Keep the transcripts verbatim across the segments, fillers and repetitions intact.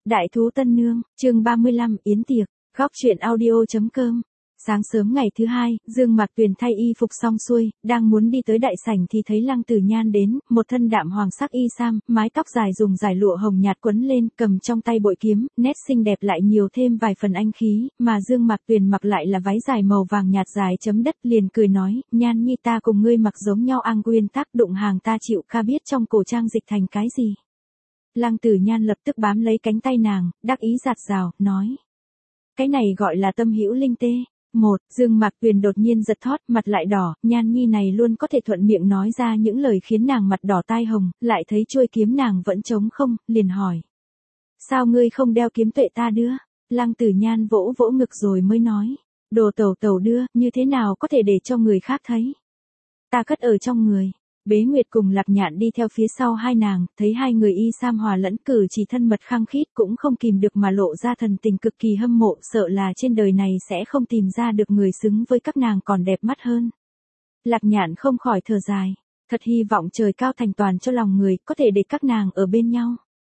Đại thú Tân Nương, chương ba mươi lăm, yến tiệc, góc truyện audio.com. Sáng sớm ngày thứ hai, Dương Mạc Tuyền thay y phục xong xuôi, đang muốn đi tới đại sảnh thì thấy Lăng Tử Nhan đến, một thân đạm hoàng sắc y sam, mái tóc dài dùng dải lụa hồng nhạt quấn lên, cầm trong tay bội kiếm, nét xinh đẹp lại nhiều thêm vài phần anh khí, mà Dương Mạc Tuyền mặc lại là váy dài màu vàng nhạt dài chấm đất, liền cười nói, Nhan nhi ta cùng ngươi mặc giống nhau, An Nguyên tác đụng hàng ta chịu, ca biết trong cổ trang dịch thành cái gì. Lăng Tử Nhan lập tức bám lấy cánh tay nàng, đắc ý giạt rào, nói. Cái này gọi là tâm hữu linh tê. Một, Dương Mạc Tuyền đột nhiên giật thót, mặt lại đỏ, Nhan nhi này luôn có thể thuận miệng nói ra những lời khiến nàng mặt đỏ tai hồng, lại thấy chuôi kiếm nàng vẫn trống không, liền hỏi. Sao ngươi không đeo kiếm tuệ ta đưa? Lăng Tử Nhan vỗ vỗ ngực rồi mới nói. Đồ tẩu tẩu đưa, như thế nào có thể để cho người khác thấy? Ta cất ở trong người. Bế Nguyệt cùng Lạc Nhạn đi theo phía sau hai nàng, thấy hai người y sam hòa lẫn cử chỉ thân mật khăng khít cũng không kìm được mà lộ ra thần tình cực kỳ hâm mộ, sợ là trên đời này sẽ không tìm ra được người xứng với các nàng còn đẹp mắt hơn. Lạc Nhạn không khỏi thở dài, thật hy vọng trời cao thành toàn cho lòng người, có thể để các nàng ở bên nhau.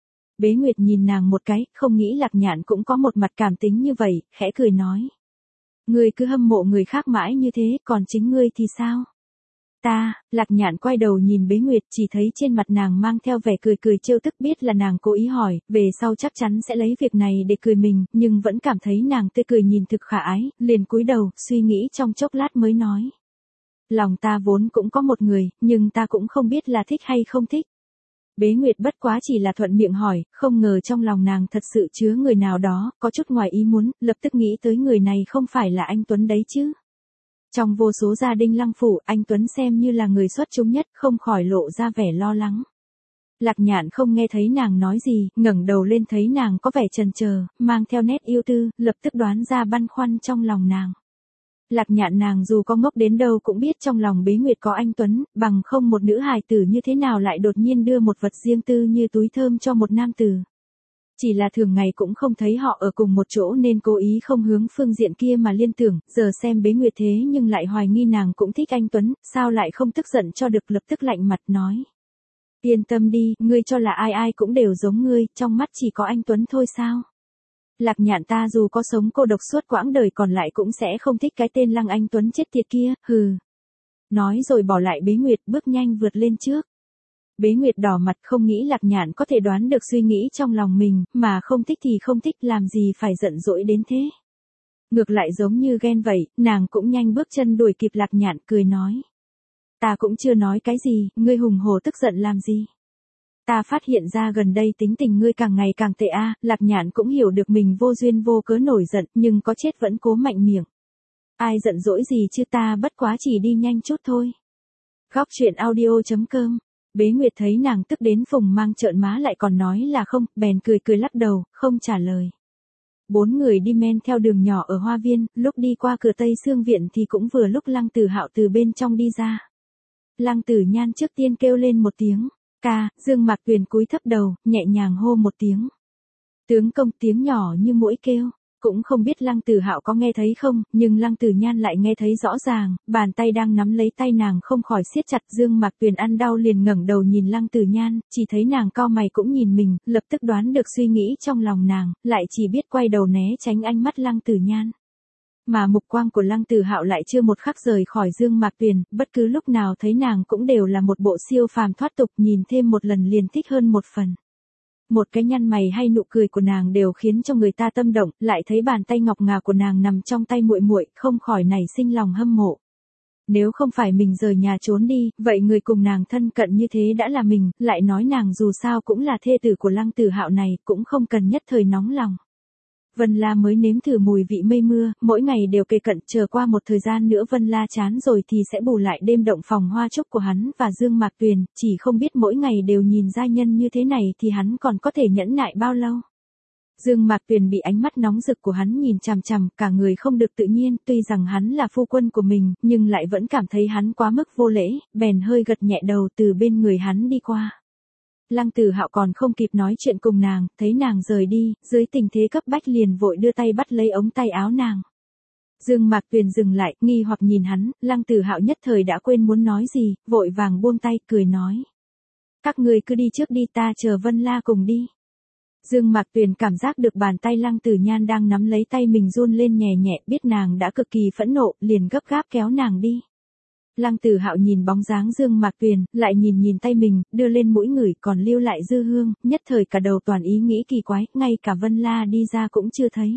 Bế Nguyệt nhìn nàng một cái, không nghĩ Lạc Nhạn cũng có một mặt cảm tính như vậy, khẽ cười nói. Ngươi cứ hâm mộ người khác mãi như thế, còn chính ngươi thì sao? Ta, Lạc Nhạn quay đầu nhìn Bế Nguyệt, chỉ thấy trên mặt nàng mang theo vẻ cười cười trêu tức, biết là nàng cố ý hỏi, về sau chắc chắn sẽ lấy việc này để cười mình, nhưng vẫn cảm thấy nàng tươi cười nhìn thực khả ái, liền cúi đầu, suy nghĩ trong chốc lát mới nói. Lòng ta vốn cũng có một người, nhưng ta cũng không biết là thích hay không thích. Bế Nguyệt bất quá chỉ là thuận miệng hỏi, không ngờ trong lòng nàng thật sự chứa người nào đó, có chút ngoài ý muốn, lập tức nghĩ tới người này không phải là anh Tuấn đấy chứ. Trong vô số gia đình Lăng phủ, anh Tuấn xem như là người xuất chúng nhất, không khỏi lộ ra vẻ lo lắng. Lạc Nhạn không nghe thấy nàng nói gì, ngẩng đầu lên thấy nàng có vẻ chần chờ, mang theo nét yêu tư, lập tức đoán ra băn khoăn trong lòng nàng. Lạc Nhạn nàng dù có ngốc đến đâu cũng biết trong lòng Bế Nguyệt có anh Tuấn, bằng không một nữ hài tử như thế nào lại đột nhiên đưa một vật riêng tư như túi thơm cho một nam tử. Chỉ là thường ngày cũng không thấy họ ở cùng một chỗ nên cố ý không hướng phương diện kia mà liên tưởng, giờ xem Bế Nguyệt thế nhưng lại hoài nghi nàng cũng thích anh Tuấn, sao lại không tức giận cho được, lập tức lạnh mặt nói. Yên tâm đi, ngươi cho là ai ai cũng đều giống ngươi, trong mắt chỉ có anh Tuấn thôi sao? Lạc Nhạn ta dù có sống cô độc suốt quãng đời còn lại cũng sẽ không thích cái tên Lăng Anh Tuấn chết tiệt kia, hừ. Nói rồi bỏ lại Bế Nguyệt bước nhanh vượt lên trước. Bế Nguyệt đỏ mặt không nghĩ Lạc Nhạn có thể đoán được suy nghĩ trong lòng mình, mà không thích thì không thích, làm gì phải giận dỗi đến thế. Ngược lại giống như ghen vậy, nàng cũng nhanh bước chân đuổi kịp Lạc Nhạn, cười nói. Ta cũng chưa nói cái gì, ngươi hùng hổ tức giận làm gì. Ta phát hiện ra gần đây tính tình ngươi càng ngày càng tệ a. Lạc Nhạn cũng hiểu được mình vô duyên vô cớ nổi giận, nhưng có chết vẫn cố mạnh miệng. Ai giận dỗi gì chứ, ta bất quá chỉ đi nhanh chút thôi. Góc truyện audio.com. Bế Nguyệt thấy nàng tức đến phùng mang trợn má lại còn nói là không, bèn cười cười lắc đầu, không trả lời. Bốn người đi men theo đường nhỏ ở hoa viên, lúc đi qua cửa Tây Sương Viện thì cũng vừa lúc Lăng Tử Hạo từ bên trong đi ra. Lăng Tử Nhan trước tiên kêu lên một tiếng, ca, Dương Mạc Tuyền cúi thấp đầu, nhẹ nhàng hô một tiếng. Tướng công, tiếng nhỏ như muỗi kêu. Cũng không biết Lăng Tử Hạo có nghe thấy không, nhưng Lăng Tử Nhan lại nghe thấy rõ ràng, bàn tay đang nắm lấy tay nàng không khỏi siết chặt. Dương Mạc Tuyền ăn đau liền ngẩng đầu nhìn Lăng Tử Nhan, chỉ thấy nàng cau mày cũng nhìn mình, lập tức đoán được suy nghĩ trong lòng nàng, lại chỉ biết quay đầu né tránh ánh mắt Lăng Tử Nhan. Mà mục quang của Lăng Tử Hạo lại chưa một khắc rời khỏi Dương Mạc Tuyền, bất cứ lúc nào thấy nàng cũng đều là một bộ siêu phàm thoát tục, nhìn thêm một lần liền thích hơn một phần. Một cái nhăn mày hay nụ cười của nàng đều khiến cho người ta tâm động, lại thấy bàn tay ngọc ngà của nàng nằm trong tay muội muội, không khỏi nảy sinh lòng hâm mộ. Nếu không phải mình rời nhà trốn đi, vậy người cùng nàng thân cận như thế đã là mình, lại nói nàng dù sao cũng là thê tử của Lăng Tử Hạo này, cũng không cần nhất thời nóng lòng. Vân La mới nếm thử mùi vị mây mưa, mỗi ngày đều kề cận, chờ qua một thời gian nữa Vân La chán rồi thì sẽ bù lại đêm động phòng hoa trúc của hắn và Dương Mạc Tuyền, chỉ không biết mỗi ngày đều nhìn giai nhân như thế này thì hắn còn có thể nhẫn nại bao lâu. Dương Mạc Tuyền bị ánh mắt nóng rực của hắn nhìn chằm chằm, cả người không được tự nhiên, tuy rằng hắn là phu quân của mình, nhưng lại vẫn cảm thấy hắn quá mức vô lễ, bèn hơi gật nhẹ đầu từ bên người hắn đi qua. Lăng Tử Hạo còn không kịp nói chuyện cùng nàng, thấy nàng rời đi, dưới tình thế cấp bách liền vội đưa tay bắt lấy ống tay áo nàng. Dương Mạc Tuyền dừng lại, nghi hoặc nhìn hắn, Lăng Tử Hạo nhất thời đã quên muốn nói gì, vội vàng buông tay, cười nói. Các người cứ đi trước đi, ta chờ Vân La cùng đi. Dương Mạc Tuyền cảm giác được bàn tay Lăng Tử Nhan đang nắm lấy tay mình run lên nhẹ nhẹ, biết nàng đã cực kỳ phẫn nộ, liền gấp gáp kéo nàng đi. Lăng Tử Hạo nhìn bóng dáng Dương Mạc Tuyền, lại nhìn nhìn tay mình, đưa lên mũi ngửi còn lưu lại dư hương, nhất thời cả đầu toàn ý nghĩ kỳ quái, ngay cả Vân La đi ra cũng chưa thấy.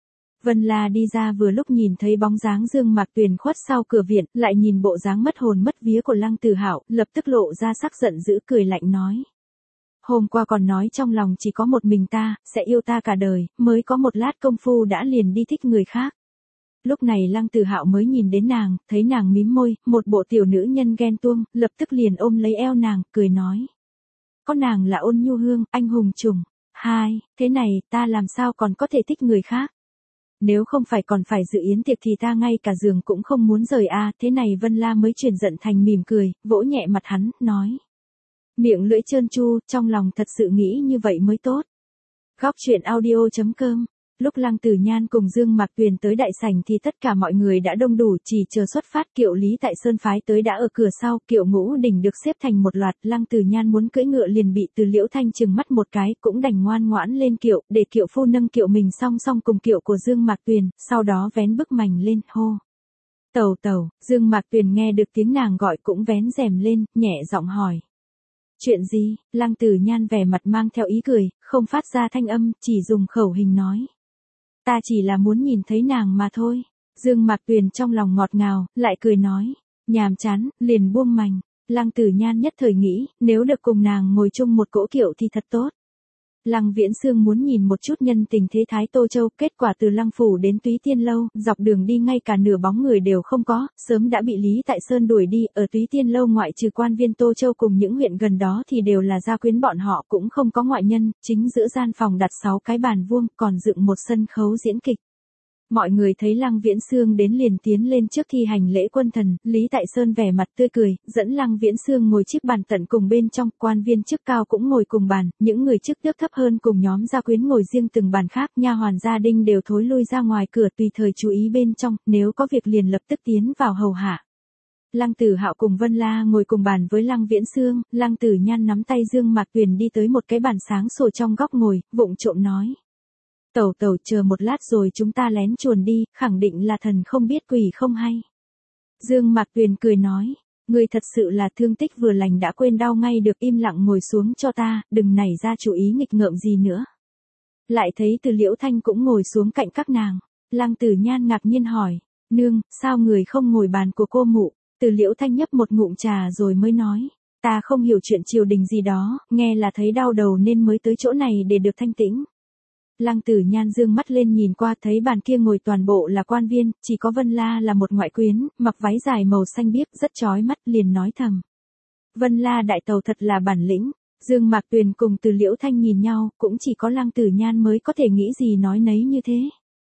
Vân La đi ra vừa lúc nhìn thấy bóng dáng Dương Mạc Tuyền khuất sau cửa viện, lại nhìn bộ dáng mất hồn mất vía của Lăng Tử Hạo, lập tức lộ ra sắc giận dữ cười lạnh nói. Hôm qua còn nói trong lòng chỉ có một mình ta, sẽ yêu ta cả đời, mới có một lát công phu đã liền đi thích người khác. Lúc này Lăng Tử Hạo mới nhìn đến nàng, thấy nàng mím môi, một bộ tiểu nữ nhân ghen tuông, lập tức liền ôm lấy eo nàng, cười nói. Có nàng là Ôn Nhu Hương, anh hùng trùng. Hai, thế này, ta làm sao còn có thể thích người khác? Nếu không phải còn phải dự yến tiệc thì ta ngay cả giường cũng không muốn rời a. À, thế này Vân La mới chuyển giận thành mỉm cười, vỗ nhẹ mặt hắn, nói. Miệng lưỡi trơn tru, trong lòng thật sự nghĩ như vậy mới tốt. Góc truyện audio chấm com. Lúc Lăng Tử Nhan cùng Dương Mạc Tuyền tới đại sảnh thì tất cả mọi người đã đông đủ, chỉ chờ xuất phát. Kiệu Lý Tại Sơn phái tới đã ở cửa sau, kiệu ngũ đỉnh được xếp thành một loạt. Lăng Tử Nhan muốn cưỡi ngựa liền bị Từ Liễu Thanh trừng mắt một cái, cũng đành ngoan ngoãn lên kiệu, để kiệu phu nâng kiệu mình song song cùng kiệu của Dương Mạc Tuyền, sau đó vén bức mành lên, hô. Tẩu tẩu. Dương Mạc Tuyền nghe được tiếng nàng gọi cũng vén rèm lên, nhẹ giọng hỏi. Chuyện gì? Lăng Tử Nhan vẻ mặt mang theo ý cười, không phát ra thanh âm, chỉ dùng khẩu hình nói. Ta chỉ là muốn nhìn thấy nàng mà thôi. Dương Mạc Tuyền trong lòng ngọt ngào, lại cười nói. Nhàm chán, liền buông mành. Lăng Tử Nhan nhất thời nghĩ, nếu được cùng nàng ngồi chung một cỗ kiệu thì thật tốt. Lăng Viễn Xương muốn nhìn một chút nhân tình thế thái Tô Châu, kết quả từ Lăng Phủ đến Túy Tiên Lâu, dọc đường đi ngay cả nửa bóng người đều không có, sớm đã bị Lý Tại Sơn đuổi đi, ở Túy Tiên Lâu ngoại trừ quan viên Tô Châu cùng những huyện gần đó thì đều là gia quyến bọn họ, cũng không có ngoại nhân, chính giữa gian phòng đặt sáu cái bàn vuông, còn dựng một sân khấu diễn kịch. Mọi người thấy Lăng Viễn Xương đến liền tiến lên trước thi hành lễ quân thần, Lý Tại Sơn vẻ mặt tươi cười, dẫn Lăng Viễn Xương ngồi chiếc bàn tận cùng bên trong, quan viên chức cao cũng ngồi cùng bàn, những người chức tước thấp hơn cùng nhóm gia quyến ngồi riêng từng bàn khác, nha hoàn gia đình đều thối lui ra ngoài cửa tùy thời chú ý bên trong, nếu có việc liền lập tức tiến vào hầu hạ. Lăng Tử Hạo cùng Vân La ngồi cùng bàn với Lăng Viễn Xương, Lăng Tử Nhan nắm tay Dương Mạc Tuyền đi tới một cái bàn sáng sủa trong góc ngồi, vụng trộm nói. Tẩu tẩu chờ một lát rồi chúng ta lén chuồn đi, khẳng định là thần không biết quỷ không hay. Dương Mạc Tuyền cười nói, ngươi thật sự là thương tích vừa lành đã quên đau ngay được, im lặng ngồi xuống cho ta, đừng nảy ra chủ ý nghịch ngợm gì nữa. Lại thấy Từ Liễu Thanh cũng ngồi xuống cạnh các nàng, Lăng Tử Nhan ngạc nhiên hỏi, nương, sao người không ngồi bàn của cô mụ? Từ Liễu Thanh nhấp một ngụm trà rồi mới nói, ta không hiểu chuyện triều đình gì đó, nghe là thấy đau đầu nên mới tới chỗ này để được thanh tĩnh. Lăng Tử Nhan dương mắt lên nhìn qua thấy bàn kia ngồi toàn bộ là quan viên, chỉ có Vân La là một ngoại quyến, mặc váy dài màu xanh biếc rất chói mắt, liền nói thầm. Vân La đại tàu thật là bản lĩnh. Dương Mạc Tuyền cùng Từ Liễu Thanh nhìn nhau, cũng chỉ có Lăng Tử Nhan mới có thể nghĩ gì nói nấy như thế.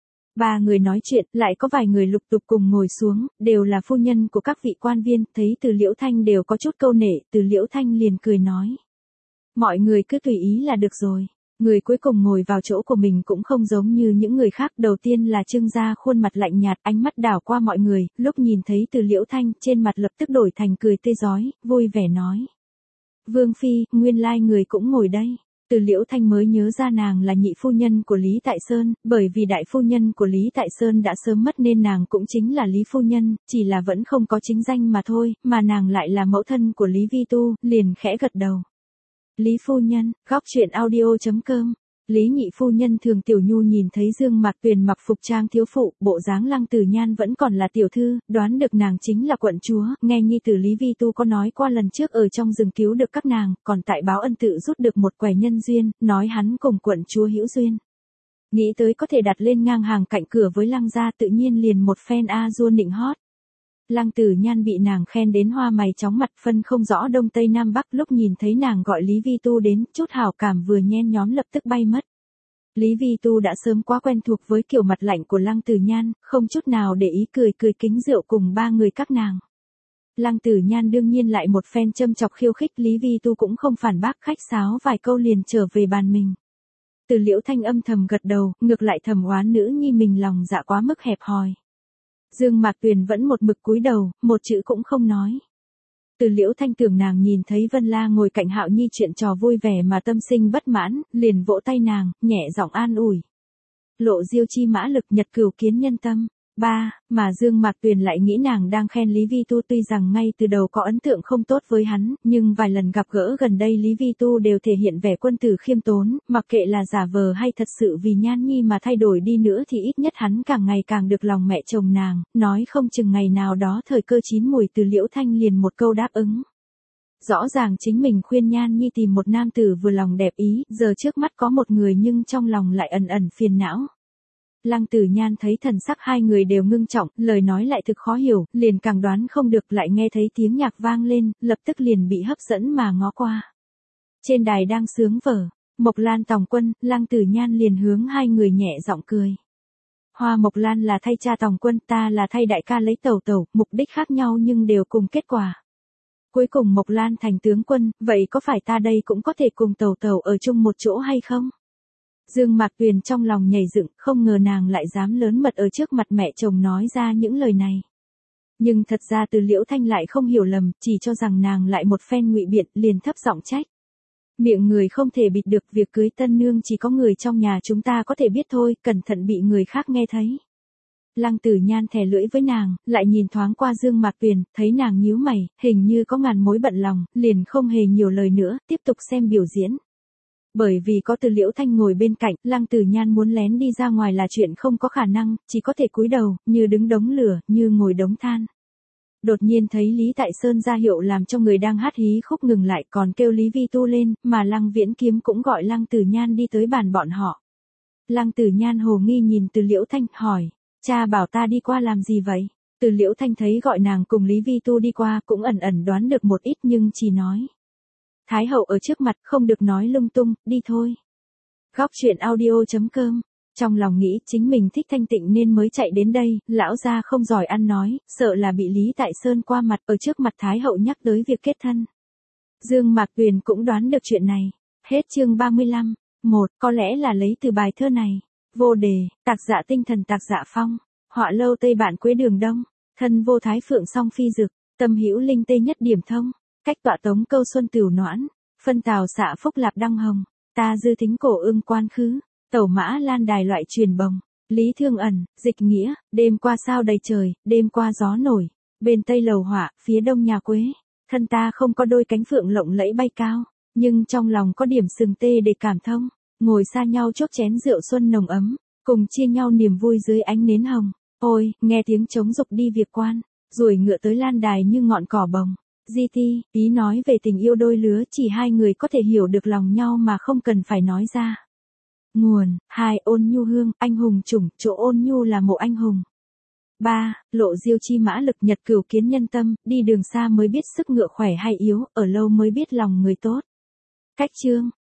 Ba người nói chuyện, lại có vài người lục tục cùng ngồi xuống, đều là phu nhân của các vị quan viên, thấy Từ Liễu Thanh đều có chút câu nể, Từ Liễu Thanh liền cười nói. Mọi người cứ tùy ý là được rồi. Người cuối cùng ngồi vào chỗ của mình cũng không giống như những người khác, đầu tiên là Trương gia, khuôn mặt lạnh nhạt, ánh mắt đảo qua mọi người, lúc nhìn thấy Từ Liễu Thanh, trên mặt lập tức đổi thành cười tươi rói, vui vẻ nói. Vương Phi, nguyên lai người cũng ngồi đây. Từ Liễu Thanh mới nhớ ra nàng là nhị phu nhân của Lý Tại Sơn, bởi vì đại phu nhân của Lý Tại Sơn đã sớm mất nên nàng cũng chính là Lý phu nhân, chỉ là vẫn không có chính danh mà thôi, mà nàng lại là mẫu thân của Lý Vi Tu, liền khẽ gật đầu. Lý phu nhân, góc truyện audio chấm com. Lý nhị phu nhân Thường Tiểu Nhu nhìn thấy Dương Mạc Tuyền mặc phục trang thiếu phụ, bộ dáng Lăng Tử Nhan vẫn còn là tiểu thư, đoán được nàng chính là quận chúa, nghe nhi tử Lý Vi Tu có nói qua lần trước ở trong rừng cứu được các nàng, còn tại báo ân tự rút được một quẻ nhân duyên, nói hắn cùng quận chúa hữu duyên. Nghĩ tới có thể đặt lên ngang hàng cạnh cửa với Lăng gia, tự nhiên liền một phen a dua nịnh hót. Lăng Tử Nhan bị nàng khen đến hoa mày chóng mặt, phân không rõ đông tây nam bắc, lúc nhìn thấy nàng gọi Lý Vi Tu đến, chút hảo cảm vừa nhen nhóm lập tức bay mất. Lý Vi Tu đã sớm quá quen thuộc với kiểu mặt lạnh của Lăng Tử Nhan, không chút nào để ý, cười cười kính rượu cùng ba người các nàng. Lăng Tử Nhan đương nhiên lại một phen châm chọc khiêu khích, Lý Vi Tu cũng không phản bác, khách sáo vài câu liền trở về bàn mình. Từ Liễu Thanh âm thầm gật đầu, ngược lại thầm oán nữ nhi mình lòng dạ quá mức hẹp hòi. Dương Mạc Tuyền vẫn một mực cúi đầu, một chữ cũng không nói. Từ Liễu Thanh tưởng nàng nhìn thấy Vân La ngồi cạnh Hạo Nhi chuyện trò vui vẻ mà tâm sinh bất mãn, liền vỗ tay nàng, nhẹ giọng an ủi. Lộ diêu chi mã lực nhật cửu kiến nhân tâm. Ba, mà Dương Mạc Tuyền lại nghĩ nàng đang khen Lý Vi Tu, tuy rằng ngay từ đầu có ấn tượng không tốt với hắn, nhưng vài lần gặp gỡ gần đây Lý Vi Tu đều thể hiện vẻ quân tử khiêm tốn, mặc kệ là giả vờ hay thật sự vì Nhan Nhi mà thay đổi đi nữa thì ít nhất hắn càng ngày càng được lòng mẹ chồng nàng, nói không chừng ngày nào đó thời cơ chín mùi Từ Liễu Thanh liền một câu đáp ứng. Rõ ràng chính mình khuyên Nhan Nhi tìm một nam tử vừa lòng đẹp ý, giờ trước mắt có một người nhưng trong lòng lại ẩn ẩn phiền não. Lăng Tử Nhan thấy thần sắc hai người đều ngưng trọng, lời nói lại thực khó hiểu, liền càng đoán không được, lại nghe thấy tiếng nhạc vang lên, lập tức liền bị hấp dẫn mà ngó qua. Trên đài đang sướng vở, Mộc Lan tòng quân, Lăng Tử Nhan liền hướng hai người nhẹ giọng cười. Hoa Mộc Lan là thay cha tòng quân, ta là thay đại ca lấy tẩu tẩu, mục đích khác nhau nhưng đều cùng kết quả. Cuối cùng Mộc Lan thành tướng quân, vậy có phải ta đây cũng có thể cùng tẩu tẩu ở chung một chỗ hay không? Dương Mạc Tuyền trong lòng nhảy dựng, không ngờ nàng lại dám lớn mật ở trước mặt mẹ chồng nói ra những lời này. Nhưng thật ra Từ Liễu Thanh lại không hiểu lầm, chỉ cho rằng nàng lại một phen ngụy biện, liền thấp giọng trách. Miệng người không thể bịt được, việc cưới tân nương chỉ có người trong nhà chúng ta có thể biết thôi, cẩn thận bị người khác nghe thấy. Lăng Tử Nhan thè lưỡi với nàng, lại nhìn thoáng qua Dương Mạc Tuyền, thấy nàng nhíu mày, hình như có ngàn mối bận lòng, liền không hề nhiều lời nữa, tiếp tục xem biểu diễn. Bởi vì có Từ Liễu Thanh ngồi bên cạnh, Lăng Tử Nhan muốn lén đi ra ngoài là chuyện không có khả năng, chỉ có thể cúi đầu, như đứng đống lửa, như ngồi đống than. Đột nhiên thấy Lý Tại Sơn ra hiệu làm cho người đang hát hí khúc ngừng lại, còn kêu Lý Vi Tu lên, mà Lăng Viễn Kiếm cũng gọi Lăng Tử Nhan đi tới bàn bọn họ. Lăng Tử Nhan hồ nghi nhìn Từ Liễu Thanh, hỏi, cha bảo ta đi qua làm gì vậy? Từ Liễu Thanh thấy gọi nàng cùng Lý Vi Tu đi qua, cũng ẩn ẩn đoán được một ít nhưng chỉ nói. Thái hậu ở trước mặt, không được nói lung tung, đi thôi. Góc truyện audio chấm com. Trong lòng nghĩ chính mình thích thanh tịnh nên mới chạy đến đây, lão gia không giỏi ăn nói, sợ là bị Lý Tại Sơn qua mặt ở trước mặt Thái hậu nhắc tới việc kết thân. Dương Mạc Tuyền cũng đoán được chuyện này. Hết chương ba mươi lăm. Một, có lẽ là lấy từ bài thơ này. Vô đề, tạc dạ tinh thần tạc dạ phong. Họa lâu tây bạn quế đường đông. Thân vô thái phượng song phi dực. Tâm hữu linh tây nhất điểm thông. Cách tọa tống câu xuân tửu noãn. Phân tào xạ phúc lạp đăng hồng. Ta dư thính cổ ưng quan khứ. Tẩu mã lan đài loại truyền bồng. Lý thương ẩn, dịch nghĩa. Đêm qua sao đầy trời, đêm qua gió nổi. Bên tây lầu họa, phía đông nhà quế. Thân ta không có đôi cánh phượng lộng lẫy bay cao. Nhưng trong lòng có điểm sừng tê để cảm thông. Ngồi xa nhau chốc chén rượu xuân nồng ấm. Cùng chia nhau niềm vui dưới ánh nến hồng. Ôi, nghe tiếng trống dục đi việc quan. Ruồi ngựa tới lan đài như ngọn cỏ bồng. Di ti, ý nói về tình yêu đôi lứa, chỉ hai người có thể hiểu được lòng nhau mà không cần phải nói ra. Nguồn, hai, Ôn Nhu Hương, anh hùng chủng, chỗ Ôn Nhu là mộ anh hùng. ba. Lộ diêu chi mã lực nhật cửu kiến nhân tâm, đi đường xa mới biết sức ngựa khỏe hay yếu, ở lâu mới biết lòng người tốt. Cách chương.